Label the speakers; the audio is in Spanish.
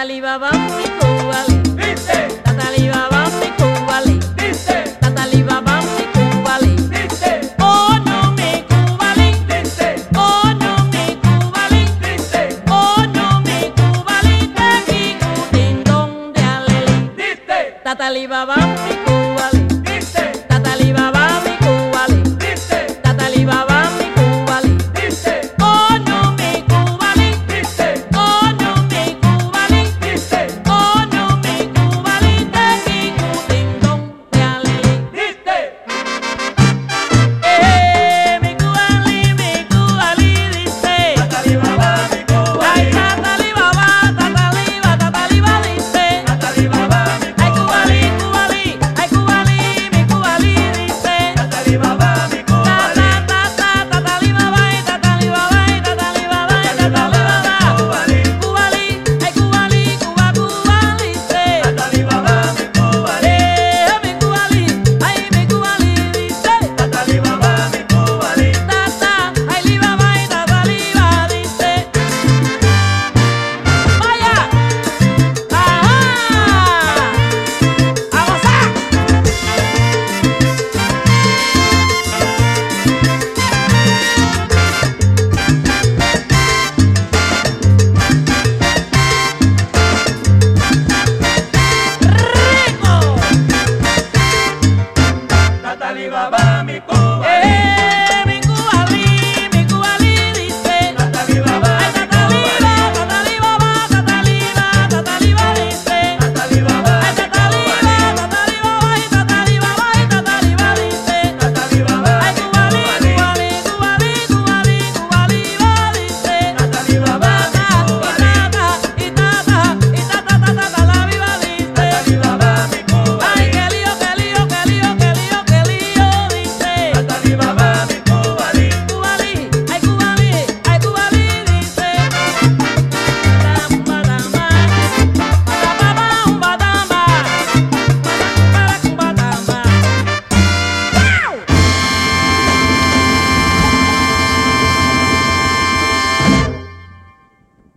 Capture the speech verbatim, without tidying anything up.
Speaker 1: Tatalibaba mi cubali,
Speaker 2: dice,
Speaker 1: tatalibaba mi cubali,
Speaker 2: dice,
Speaker 1: tatalibaba mi cubali.
Speaker 2: dice,
Speaker 1: Oh no mi cubali,
Speaker 2: dice,
Speaker 1: oh no mi cubali,
Speaker 2: dice,
Speaker 1: oh no mi cubali, te vi un ding dong de aleli.
Speaker 2: dice.
Speaker 1: Tatalibaba mi cubali.